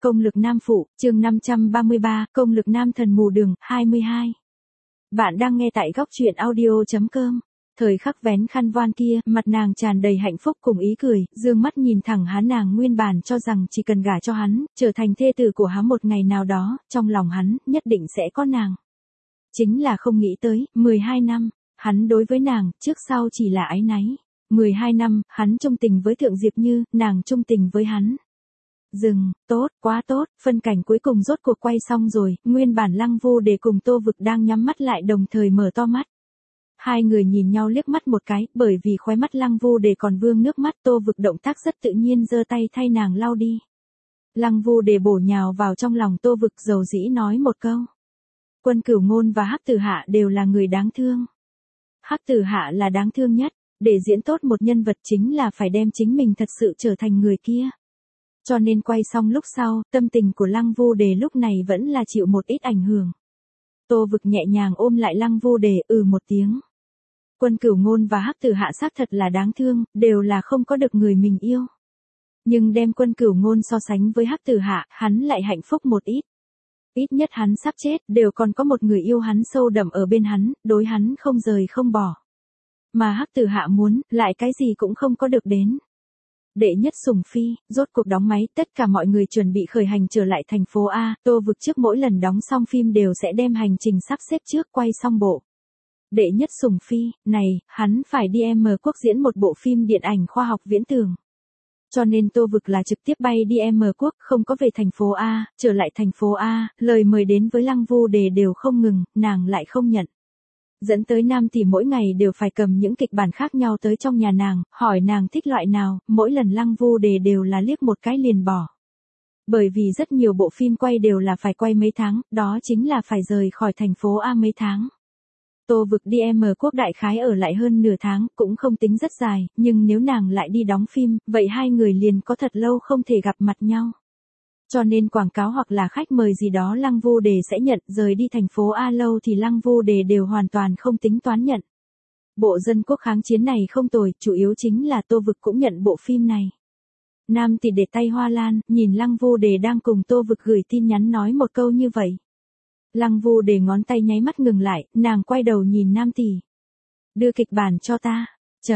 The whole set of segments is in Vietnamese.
Công lực nam phụ, chương 533, công lực nam thần mù đường, 22. Bạn đang nghe tại góc truyện audio.com. Thời khắc vén khăn voan kia, mặt nàng tràn đầy hạnh phúc cùng ý cười, dương mắt nhìn thẳng hắn, nàng nguyên bản cho rằng chỉ cần gả cho hắn, trở thành thê tử của hắn một ngày nào đó, trong lòng hắn, nhất định sẽ có nàng. Chính là không nghĩ tới, 12 năm, hắn đối với nàng, trước sau chỉ là áy náy. 12 năm, hắn trung tình với Thượng Diệp Như, nàng trung tình với hắn. Tốt, quá tốt, phân cảnh cuối cùng rốt cuộc quay xong rồi, nguyên bản Lăng Vu Đề cùng Tô Vực đang nhắm mắt lại đồng thời mở to mắt. Hai người nhìn nhau liếc mắt một cái, bởi vì khóe mắt Lăng Vu Đề còn vương nước mắt, Tô Vực động tác rất tự nhiên giơ tay thay nàng lau đi. Lăng Vu Đề bổ nhào vào trong lòng Tô Vực, dầu dĩ nói một câu. Quân Cửu Ngôn và Hắc Tử Hạ đều là người đáng thương. Hắc Tử Hạ là đáng thương nhất, để diễn tốt một nhân vật chính là phải đem chính mình thật sự trở thành người kia. Cho nên quay xong lúc sau, tâm tình của Lăng Vu Đề lúc này vẫn là chịu một ít ảnh hưởng. Tô Vực nhẹ nhàng ôm lại Lăng Vu Đề, một tiếng. Quân Cửu Ngôn và Hắc Tử Hạ xác thật là đáng thương, đều là không có được người mình yêu. Nhưng đem Quân Cửu Ngôn so sánh với Hắc Tử Hạ, hắn lại hạnh phúc một ít. Ít nhất hắn sắp chết, đều còn có một người yêu hắn sâu đậm ở bên hắn, đối hắn không rời không bỏ. Mà Hắc Tử Hạ muốn, lại cái gì cũng không có được đến. Đệ nhất sủng phi, rốt cuộc đóng máy, tất cả mọi người chuẩn bị khởi hành trở lại thành phố A, Tô Vực trước mỗi lần đóng xong phim đều sẽ đem hành trình sắp xếp trước quay xong bộ. Đệ nhất sủng phi, này, hắn phải đi M Quốc diễn một bộ phim điện ảnh khoa học viễn tưởng. Cho nên Tô Vực là trực tiếp bay đi M Quốc, không có về thành phố A, trở lại thành phố A, lời mời đến với Lăng Vu Đề đều không ngừng, nàng lại không nhận. Dẫn tới Nam thì mỗi ngày đều phải cầm những kịch bản khác nhau tới trong nhà nàng, hỏi nàng thích loại nào, mỗi lần Lăng Vu Đề đều là liếc một cái liền bỏ. Bởi vì rất nhiều bộ phim quay đều là phải quay mấy tháng, đó chính là phải rời khỏi thành phố A mấy tháng. Tô Vực đi M Quốc đại khái ở lại hơn nửa tháng, cũng không tính rất dài, nhưng nếu nàng lại đi đóng phim, vậy hai người liền có thật lâu không thể gặp mặt nhau. Cho nên quảng cáo hoặc là khách mời gì đó Lăng Vu Đề sẽ nhận, rời đi thành phố A lâu thì Lăng Vu Đề đều hoàn toàn không tính toán nhận. Bộ Dân Quốc kháng chiến này không tồi, chủ yếu chính là Tô Vực cũng nhận bộ phim này. Nam thì để tay hoa lan, nhìn Lăng Vu Đề đang cùng Tô Vực gửi tin nhắn nói một câu như vậy. Lăng Vu Đề ngón tay nháy mắt ngừng lại, nàng quay đầu nhìn Nam Tỷ. Đưa kịch bản cho ta.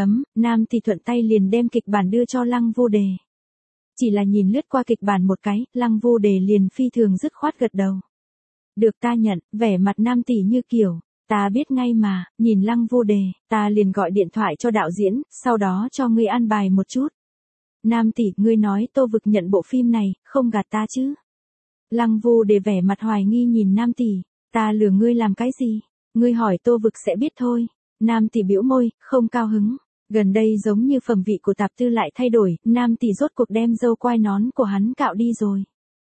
Nam Tỷ thuận tay liền đem kịch bản đưa cho Lăng Vu Đề. Chỉ là nhìn lướt qua kịch bản một cái, Lăng Vu Đề liền phi thường dứt khoát gật đầu. Được ta nhận, vẻ mặt Nam Tỷ như kiểu, ta biết ngay mà, nhìn Lăng Vu Đề, ta liền gọi điện thoại cho đạo diễn, sau đó cho ngươi an bài một chút. Nam Tỷ, ngươi nói Tô Vực nhận bộ phim này, không gạt ta chứ? Lăng Vu Đề vẻ mặt hoài nghi nhìn Nam Tỷ, ta lừa ngươi làm cái gì? Ngươi hỏi Tô Vực sẽ biết thôi. Nam Tỷ bĩu môi, không cao hứng. Gần đây giống như phẩm vị của tạp tư lại thay đổi, Nam Tỷ rốt cuộc đem râu quai nón của hắn cạo đi rồi.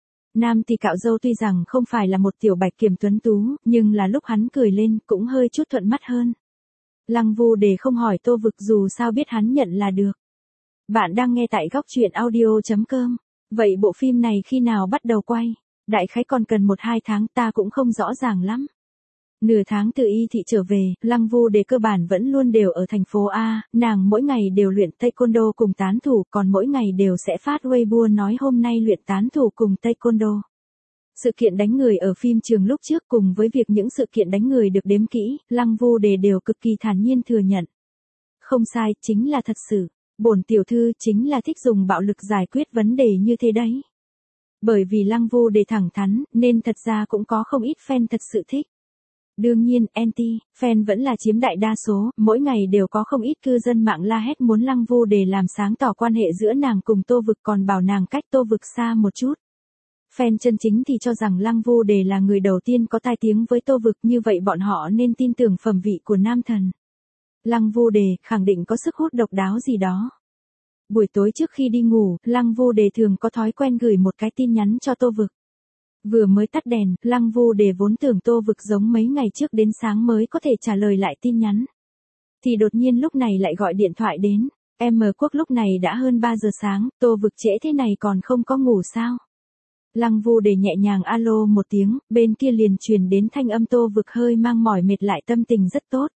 Nam Tỷ cạo râu tuy rằng không phải là một tiểu bạch kiểm tuấn tú, nhưng là lúc hắn cười lên cũng hơi chút thuận mắt hơn. Lăng Vu Đề không hỏi Tô Vực, dù sao biết hắn nhận là được. Bạn đang nghe tại góc truyện audio.com. Vậy bộ phim này khi nào bắt đầu quay? Đại khái còn cần 1-2 tháng, ta cũng không rõ ràng lắm. Nửa tháng từ Y Thị trở về, Lăng Vu Đề cơ bản vẫn luôn đều ở thành phố A, nàng mỗi ngày đều luyện taekwondo cùng tán thủ, còn mỗi ngày đều sẽ phát Weibo nói hôm nay luyện tán thủ cùng taekwondo. Sự kiện đánh người ở phim trường lúc trước cùng với việc những sự kiện đánh người được đếm kỹ, Lăng Vu Đề đều cực kỳ thản nhiên thừa nhận. Không sai, chính là thật sự. Bổn tiểu thư chính là thích dùng bạo lực giải quyết vấn đề như thế đấy. Bởi vì Lăng Vu Đề thẳng thắn, nên thật ra cũng có không ít fan thật sự thích. Đương nhiên, fan vẫn là chiếm đại đa số, mỗi ngày đều có không ít cư dân mạng la hét muốn Lăng Vu Đề làm sáng tỏ quan hệ giữa nàng cùng Tô Vực, còn bảo nàng cách Tô Vực xa một chút. Fan chân chính thì cho rằng Lăng Vu Đề là người đầu tiên có tai tiếng với Tô Vực, như vậy bọn họ nên tin tưởng phẩm vị của nam thần. Lăng Vu Đề khẳng định có sức hút độc đáo gì đó. Buổi tối trước khi đi ngủ, Lăng Vu Đề thường có thói quen gửi một cái tin nhắn cho Tô Vực. Vừa mới tắt đèn, Lăng Vu Đề vốn tưởng Tô Vực giống mấy ngày trước đến sáng mới có thể trả lời lại tin nhắn. Thì đột nhiên lúc này lại gọi điện thoại đến. M Quốc lúc này đã hơn 3 giờ sáng, Tô Vực trễ thế này còn không có ngủ sao? Lăng Vu Đề nhẹ nhàng alo một tiếng, bên kia liền truyền đến thanh âm Tô Vực hơi mang mỏi mệt lại tâm tình rất tốt.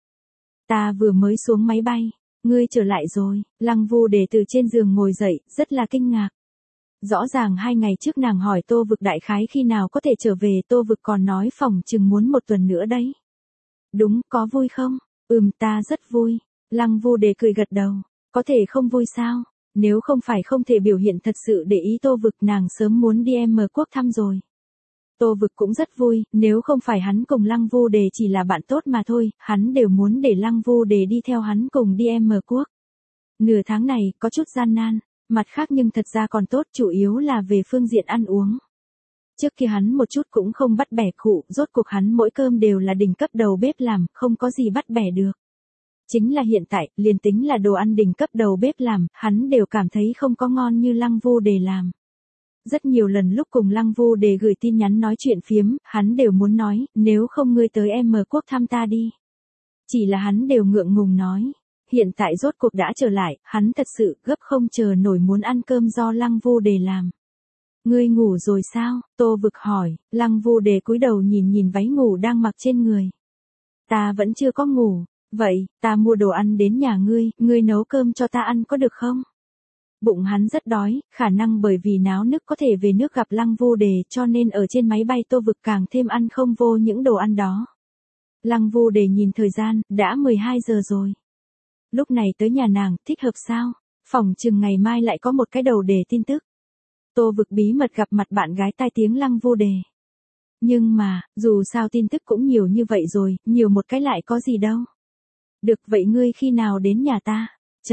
Ta vừa mới xuống máy bay, ngươi trở lại rồi. Lăng Vu Đề từ trên giường ngồi dậy, rất là kinh ngạc. Rõ ràng 2 ngày trước nàng hỏi Tô Vực đại khái khi nào có thể trở về, Tô Vực còn nói phỏng chừng muốn 1 tuần nữa đấy. Đúng, có vui không? Ta rất vui. Lăng Vu Đề cười gật đầu. Có thể không vui sao? Nếu không phải không thể biểu hiện thật sự để ý Tô Vực, nàng sớm muốn đi M Quốc thăm rồi. Tô Vực cũng rất vui, nếu không phải hắn cùng Lăng Vu Đề chỉ là bạn tốt mà thôi, hắn đều muốn để Lăng Vu Đề đi theo hắn cùng đi M Quốc. Nửa tháng này, có chút gian nan, mặt khác nhưng thật ra còn tốt, chủ yếu là về phương diện ăn uống. Trước kia hắn một chút cũng không bắt bẻ khụ, rốt cuộc hắn mỗi cơm đều là đỉnh cấp đầu bếp làm, không có gì bắt bẻ được. Chính là hiện tại, liền tính là đồ ăn đỉnh cấp đầu bếp làm, hắn đều cảm thấy không có ngon như Lăng Vu Đề làm. Rất nhiều lần lúc cùng Lăng Vu Đề gửi tin nhắn nói chuyện phiếm, hắn đều muốn nói, nếu không ngươi tới M Quốc thăm ta đi. Chỉ là hắn đều ngượng ngùng nói. Hiện tại rốt cuộc đã trở lại, hắn thật sự gấp không chờ nổi muốn ăn cơm do Lăng Vu Đề làm. Ngươi ngủ rồi sao? Tô Vực hỏi. Lăng Vu Đề cúi đầu nhìn nhìn váy ngủ đang mặc trên người. Ta vẫn chưa có ngủ. Vậy, ta mua đồ ăn đến nhà ngươi nấu cơm cho ta ăn có được không? Bụng hắn rất đói, khả năng bởi vì náo nức có thể về nước gặp Lăng Vu Đề cho nên ở trên máy bay Tô Vực càng thêm ăn không vô những đồ ăn đó. Lăng Vu Đề nhìn thời gian, đã 12 giờ rồi. Lúc này tới nhà nàng, thích hợp sao? Phỏng chừng ngày mai lại có một cái đầu đề tin tức. Tô Vực bí mật gặp mặt bạn gái tai tiếng Lăng Vu Đề. Nhưng mà, dù sao tin tức cũng nhiều như vậy rồi, nhiều một cái lại có gì đâu. Được vậy ngươi khi nào đến nhà ta?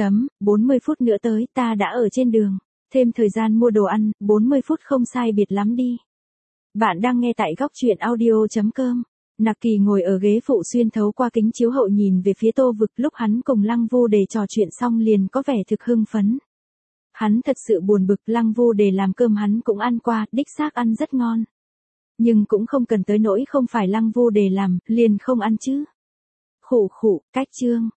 40 phút nữa tới, ta đã ở trên đường. Thêm thời gian mua đồ ăn, 40 phút không sai biệt lắm đi. Bạn đang nghe tại góc truyện audio.com. Nặc Kỳ ngồi ở ghế phụ xuyên thấu qua kính chiếu hậu nhìn về phía Tô Vực, lúc hắn cùng Lăng Vu Đề trò chuyện xong liền có vẻ thực hưng phấn. Hắn thật sự buồn bực, Lăng Vu Đề làm cơm hắn cũng ăn qua, đích xác ăn rất ngon. Nhưng cũng không cần tới nỗi không phải Lăng Vu Đề làm, liền không ăn chứ. Khụ khụ, cách chương.